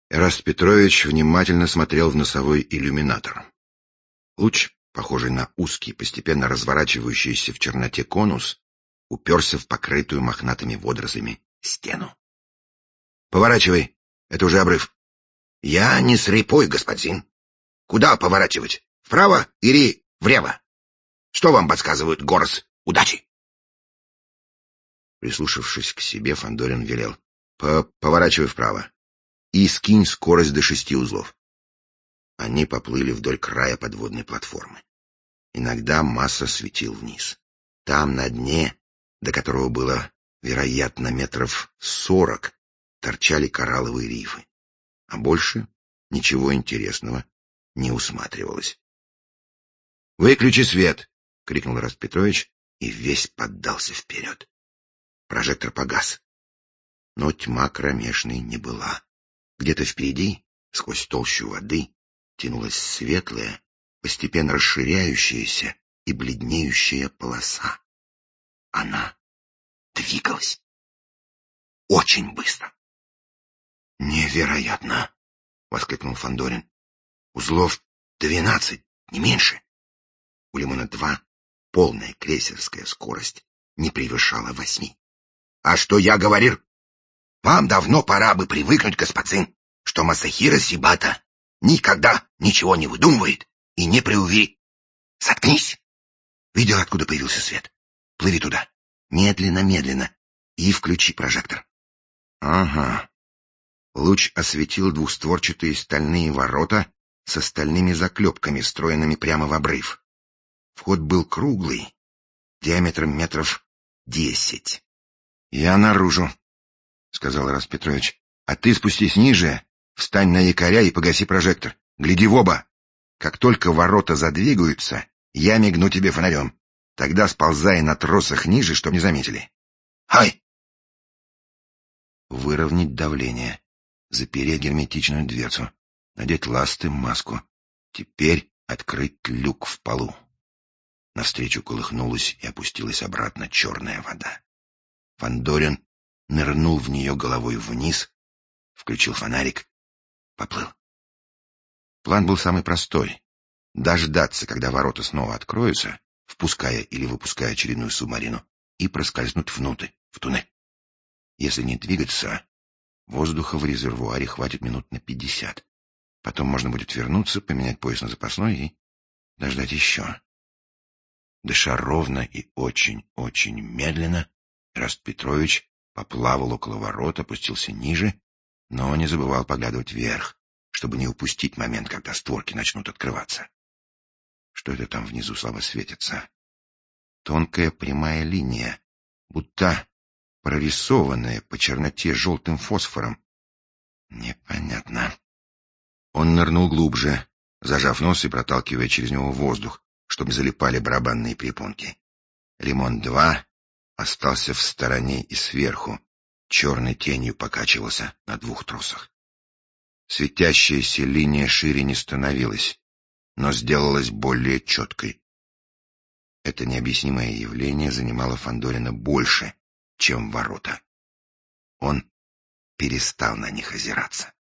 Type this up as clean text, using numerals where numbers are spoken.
Эраст Петрович внимательно смотрел в носовой иллюминатор. Луч, похожий на узкий, постепенно разворачивающийся в черноте конус, уперся в покрытую мохнатыми водорослями стену. — Поворачивай, это уже обрыв. — Я не слепой, господин. Куда поворачивать? Вправо или влево? Что вам подсказывают, Горс? Удачи! Прислушавшись к себе, Фандорин велел: поворачивай вправо и скинь скорость до 6 узлов. Они поплыли вдоль края подводной платформы. Иногда Масса светил вниз. Там, на дне, до которого было, вероятно, метров 40, торчали коралловые рифы. А больше ничего интересного не усматривалось. — Выключи свет! — крикнул Эраст Петрович, и весь поддался вперед. Прожектор погас. Но тьма кромешной не была. Где-то впереди, сквозь толщу воды, тянулась светлая, постепенно расширяющаяся и бледнеющая полоса. Она двигалась. Очень быстро. «Невероятно!» — воскликнул Фандорин. «Узлов 12, не меньше. У Лимона-2 полная крейсерская скорость не превышала 8. А что я говорил? Вам давно пора бы привыкнуть, господин, что Масахиро Сибата никогда ничего не выдумывает и не преувеличивает. Заткнись! Видел, откуда появился свет? Плыви туда. Медленно-медленно. И включи прожектор. Ага. Луч осветил двухстворчатые стальные ворота со стальными заклепками, встроенными прямо в обрыв. Вход был круглый, диаметром метров 10. — Я наружу, — сказал Эраст Петрович. — А ты спустись ниже, встань на якоря и погаси прожектор. Гляди в оба. Как только ворота задвигаются, я мигну тебе фонарем. Тогда сползай на тросах ниже, чтоб не заметили. Хай! Выровнять давление, запереть герметичную дверцу, надеть ласты, маску. Теперь открыть люк в полу. Навстречу колыхнулась и опустилась обратно черная вода. Фандорин нырнул в нее головой вниз, включил фонарик, поплыл. План был самый простой — дождаться, когда ворота снова откроются, впуская или выпуская очередную субмарину, и проскользнуть внутрь, в туннель. Если не двигаться, воздуха в резервуаре хватит минут на 50. Потом можно будет вернуться, поменять пояс на запасной и дождать еще. Дыша ровно и очень-очень медленно, Эраст Петрович поплавал около ворот, опустился ниже, но не забывал поглядывать вверх, чтобы не упустить момент, когда створки начнут открываться. Что это там внизу слабо светится? Тонкая прямая линия, будто прорисованная по черноте желтым фосфором. Непонятно. Он нырнул глубже, зажав нос и проталкивая через него воздух, чтобы залипали барабанные перепонки. Лимон-2 остался в стороне и сверху, черной тенью покачивался на 2 тросах. Светящаяся линия шире не становилась, но сделалась более четкой. Это необъяснимое явление занимало Фандорина больше, чем ворота. Он перестал на них озираться.